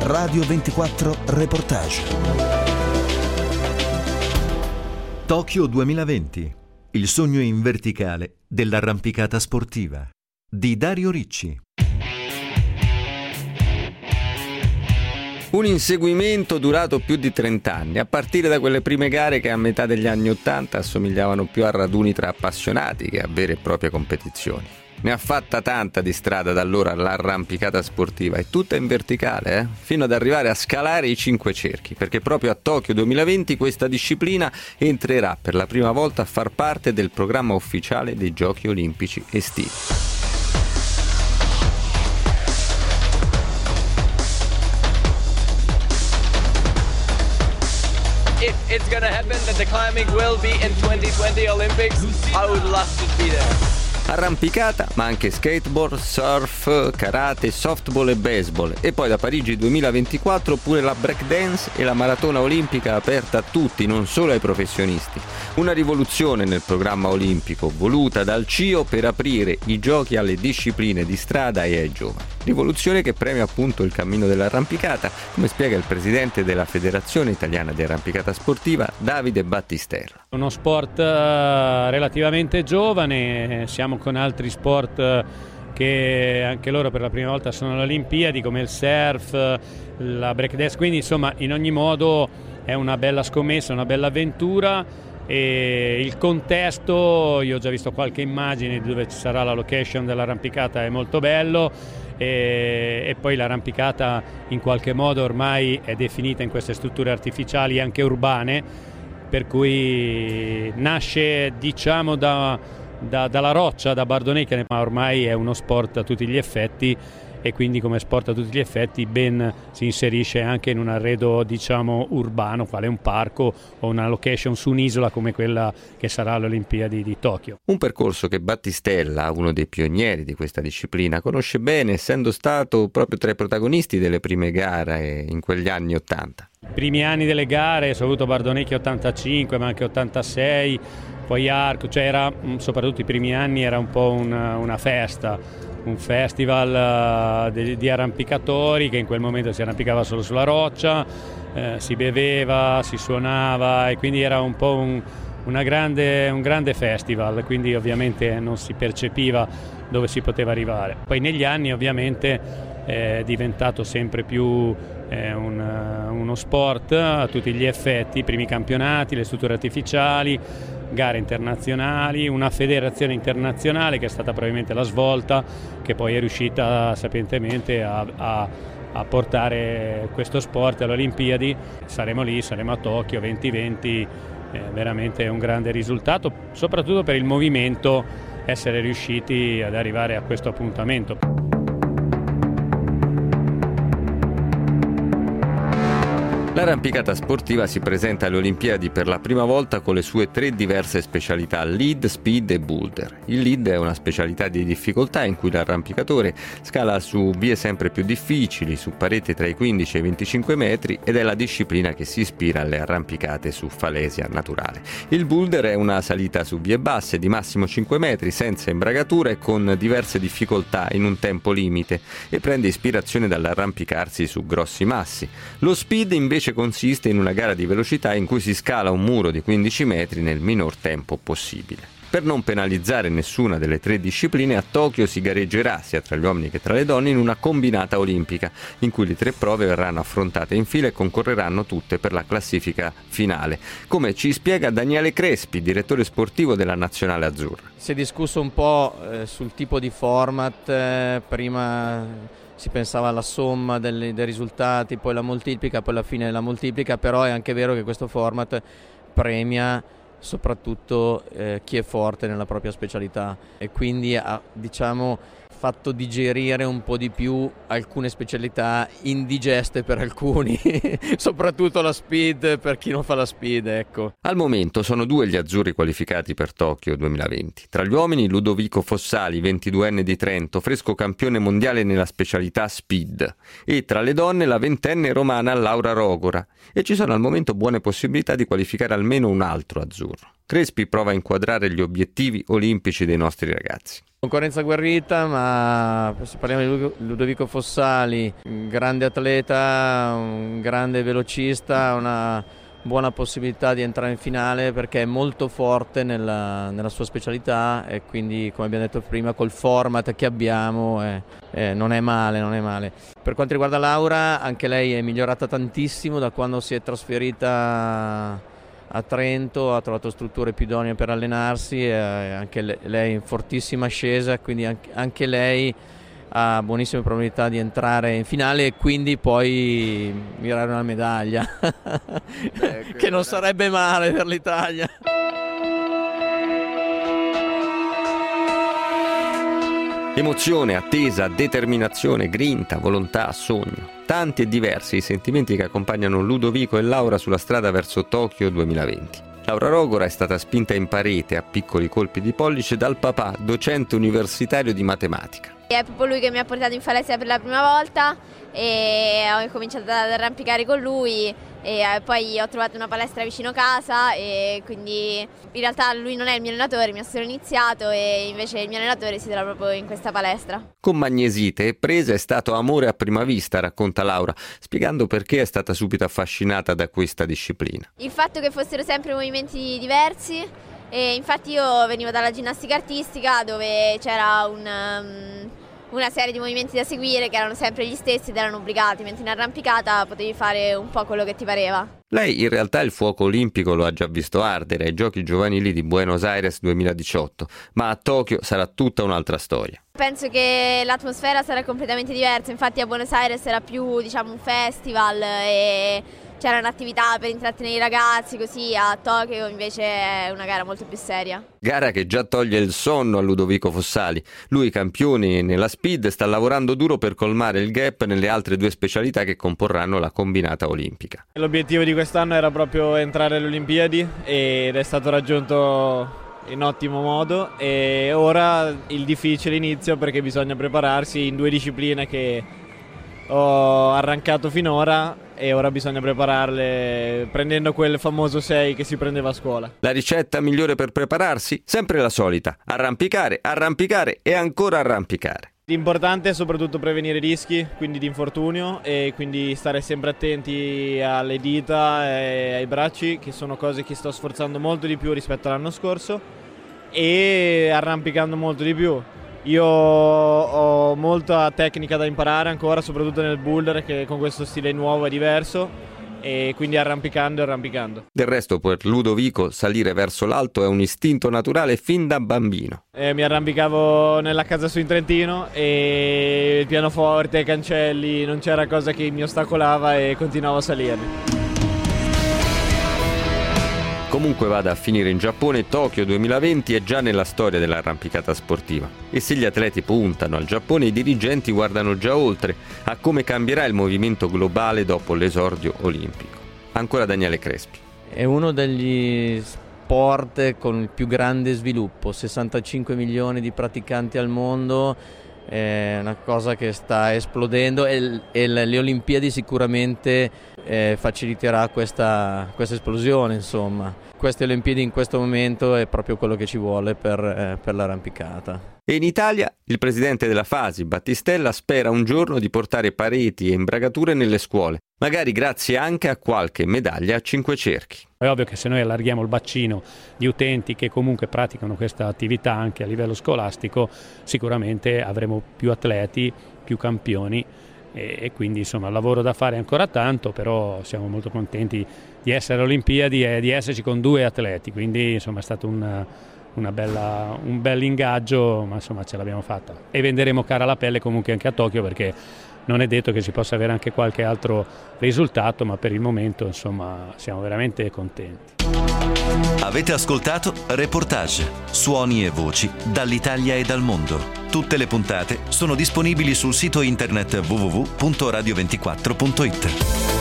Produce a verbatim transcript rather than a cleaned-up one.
Radio ventiquattro Reportage. Tokyo duemilaventi. Il sogno in verticale dell'arrampicata sportiva di Dario Ricci. Un inseguimento durato più di trenta anni, a partire da quelle prime gare che a metà degli anni Ottanta assomigliavano più a raduni tra appassionati che a vere e proprie competizioni. Ne ha fatta tanta di strada da allora l'arrampicata sportiva, e tutta in verticale, eh? fino ad arrivare a scalare i cinque cerchi, perché proprio a Tokyo duemilaventi questa disciplina entrerà per la prima volta a far parte del programma ufficiale dei Giochi Olimpici estivi. If it's gonna happen that the climbing will be in twenty twenty Olympics, I would love to be there. Arrampicata, ma anche skateboard, surf, karate, softball e baseball, e poi da Parigi duemilaventiquattro pure la breakdance e la maratona olimpica aperta a tutti, non solo ai professionisti. Una rivoluzione nel programma olimpico voluta dal C I O per aprire i giochi alle discipline di strada e ai giovani. Rivoluzione che premia appunto il cammino dell'arrampicata, come spiega il presidente della Federazione Italiana di Arrampicata Sportiva, Davide Battistella. Uno sport relativamente giovane, siamo con altri sport che anche loro per la prima volta sono alle Olimpiadi, come il surf, la breakdance, quindi insomma in ogni modo è una bella scommessa, una bella avventura. E il contesto, io ho già visto qualche immagine dove ci sarà la location dell'arrampicata, è molto bello, e, e poi l'arrampicata in qualche modo ormai è definita in queste strutture artificiali anche urbane, per cui nasce diciamo da, da, dalla roccia, da Bardonecchia, ma ormai è uno sport a tutti gli effetti, e quindi come sport a tutti gli effetti ben si inserisce anche in un arredo diciamo urbano, quale un parco o una location su un'isola come quella che sarà alle Olimpiadi di Tokyo. Un percorso che Battistella, uno dei pionieri di questa disciplina, conosce bene, essendo stato proprio tra i protagonisti delle prime gare in quegli anni Ottanta. I primi anni delle gare, soprattutto Bardonecchia ottantacinque ma anche ottantasei, poi Arco, cioè era, soprattutto i primi anni era un po' una, una festa, un festival uh, di, di arrampicatori che in quel momento si arrampicava solo sulla roccia, eh, si beveva, si suonava, e quindi era un po' un, una grande, un grande festival, quindi ovviamente non si percepiva dove si poteva arrivare. Poi negli anni ovviamente è diventato sempre più eh, un, uno sport a tutti gli effetti, i primi campionati, le strutture artificiali, gare internazionali, una federazione internazionale che è stata probabilmente la svolta, che poi è riuscita sapientemente a, a, a portare questo sport alle Olimpiadi. Saremo lì, saremo a Tokyo duemilaventi, è veramente un grande risultato, soprattutto per il movimento, essere riusciti ad arrivare a questo appuntamento. L'arrampicata sportiva si presenta alle Olimpiadi per la prima volta con le sue tre diverse specialità, lead, speed e boulder. Il lead è una specialità di difficoltà in cui l'arrampicatore scala su vie sempre più difficili, su pareti tra i quindici e i venticinque metri, ed è la disciplina che si ispira alle arrampicate su falesia naturale. Il boulder è una salita su vie basse di massimo cinque metri, senza imbragatura e con diverse difficoltà in un tempo limite, e prende ispirazione dall'arrampicarsi su grossi massi. Lo speed invece consiste in una gara di velocità in cui si scala un muro di quindici metri nel minor tempo possibile. Per non penalizzare nessuna delle tre discipline, a Tokyo si gareggerà sia tra gli uomini che tra le donne in una combinata olimpica, in cui le tre prove verranno affrontate in fila e concorreranno tutte per la classifica finale, come ci spiega Daniele Crespi, direttore sportivo della Nazionale Azzurra. Si è discusso un po' eh, sul tipo di format, eh, prima si pensava alla somma dei, dei risultati, poi la moltiplica, poi alla fine la moltiplica, però è anche vero che questo format premia soprattutto eh, chi è forte nella propria specialità, e quindi ha, diciamo, fatto digerire un po' di più alcune specialità indigeste per alcuni, soprattutto la speed per chi non fa la speed, ecco. Al momento sono due gli azzurri qualificati per Tokyo duemilaventi. Tra gli uomini Ludovico Fossali, ventiduenne di Trento, fresco campione mondiale nella specialità speed, e tra le donne la ventenne romana Laura Rogora, e ci sono al momento buone possibilità di qualificare almeno un altro azzurro. Crespi prova a inquadrare gli obiettivi olimpici dei nostri ragazzi. Concorrenza agguerrita, ma se parliamo di Ludovico Fossali, un grande atleta, un grande velocista, una buona possibilità di entrare in finale perché è molto forte nella, nella sua specialità e quindi, come abbiamo detto prima, col format che abbiamo eh, eh, non è male, non è male. Per quanto riguarda Laura, anche lei è migliorata tantissimo da quando si è trasferita a Trento, ha trovato strutture più idonee per allenarsi, e anche lei è in fortissima ascesa, quindi anche lei ha buonissime probabilità di entrare in finale e quindi poi mirare una medaglia eh, che non sarebbe male per l'Italia. Emozione, attesa, determinazione, grinta, volontà, sogno. Tanti e diversi i sentimenti che accompagnano Ludovico e Laura sulla strada verso Tokyo duemilaventi. Laura Rogora è stata spinta in parete a piccoli colpi di pollice dal papà, docente universitario di matematica. È proprio lui che mi ha portato in palestra per la prima volta e ho cominciato ad arrampicare con lui e poi ho trovato una palestra vicino casa e quindi in realtà lui non è il mio allenatore, mi ha solo iniziato e invece il mio allenatore si trova proprio in questa palestra. Con Magnesite e presa è stato amore a prima vista, racconta Laura, spiegando perché è stata subito affascinata da questa disciplina. Il fatto che fossero sempre movimenti diversi. E infatti io venivo dalla ginnastica artistica dove c'era un, um, una serie di movimenti da seguire che erano sempre gli stessi ed erano obbligati, mentre in arrampicata potevi fare un po' quello che ti pareva. Lei in realtà il fuoco olimpico lo ha già visto ardere ai Giochi giovanili di Buenos Aires duemiladiciotto, ma a Tokyo sarà tutta un'altra storia. Penso che l'atmosfera sarà completamente diversa, infatti a Buenos Aires era più, diciamo, un festival e c'erano attività per intrattenere i ragazzi, così a Tokyo invece è una gara molto più seria. Gara che già toglie il sonno a Ludovico Fossali. Lui, campione nella speed, sta lavorando duro per colmare il gap nelle altre due specialità che comporranno la combinata olimpica. L'obiettivo di quest'anno era proprio entrare alle Olimpiadi ed è stato raggiunto in ottimo modo e ora il difficile inizio perché bisogna prepararsi in due discipline che ho arrancato finora e ora bisogna prepararle prendendo quel famoso sei che si prendeva a scuola. La ricetta migliore per prepararsi? Sempre la solita: arrampicare, arrampicare e ancora arrampicare. L'importante è soprattutto prevenire rischi, quindi di infortunio, e quindi stare sempre attenti alle dita e ai bracci, che sono cose che sto sforzando molto di più rispetto all'anno scorso, e arrampicando molto di più. Io ho molta tecnica da imparare ancora, soprattutto nel boulder, che con questo stile nuovo è diverso, e quindi arrampicando e arrampicando. Del resto per Ludovico salire verso l'alto è un istinto naturale fin da bambino. Eh, mi arrampicavo nella casa su in Trentino e il pianoforte, i cancelli, non c'era cosa che mi ostacolava e continuavo a salirli. Comunque vada a finire in Giappone, Tokyo duemilaventi è già nella storia dell'arrampicata sportiva. E se gli atleti puntano al Giappone, i dirigenti guardano già oltre a come cambierà il movimento globale dopo l'esordio olimpico. Ancora Daniele Crespi. È uno degli sport con il più grande sviluppo, sessantacinque milioni di praticanti al mondo, è una cosa che sta esplodendo e, e le Olimpiadi sicuramente eh, faciliterà questa, questa esplosione, insomma. Queste Olimpiadi in questo momento è proprio quello che ci vuole per, eh, per l'arrampicata. E in Italia il presidente della Fasi, Battistella, spera un giorno di portare pareti e imbragature nelle scuole, magari grazie anche a qualche medaglia a cinque cerchi. È ovvio che se noi allarghiamo il bacino di utenti che comunque praticano questa attività anche a livello scolastico, sicuramente avremo più atleti, più campioni e, e quindi insomma il lavoro da fare è ancora tanto, però siamo molto contenti di essere alle Olimpiadi e di esserci con due atleti, quindi insomma è stato un, una bella, un bel ingaggio, ma insomma ce l'abbiamo fatta e venderemo cara la pelle comunque anche a Tokyo, perché non è detto che si possa avere anche qualche altro risultato, ma per il momento insomma siamo veramente contenti. Avete ascoltato Reportage, suoni e voci dall'Italia e dal mondo. Tutte le puntate sono disponibili sul sito internet w w w punto radio ventiquattro punto it.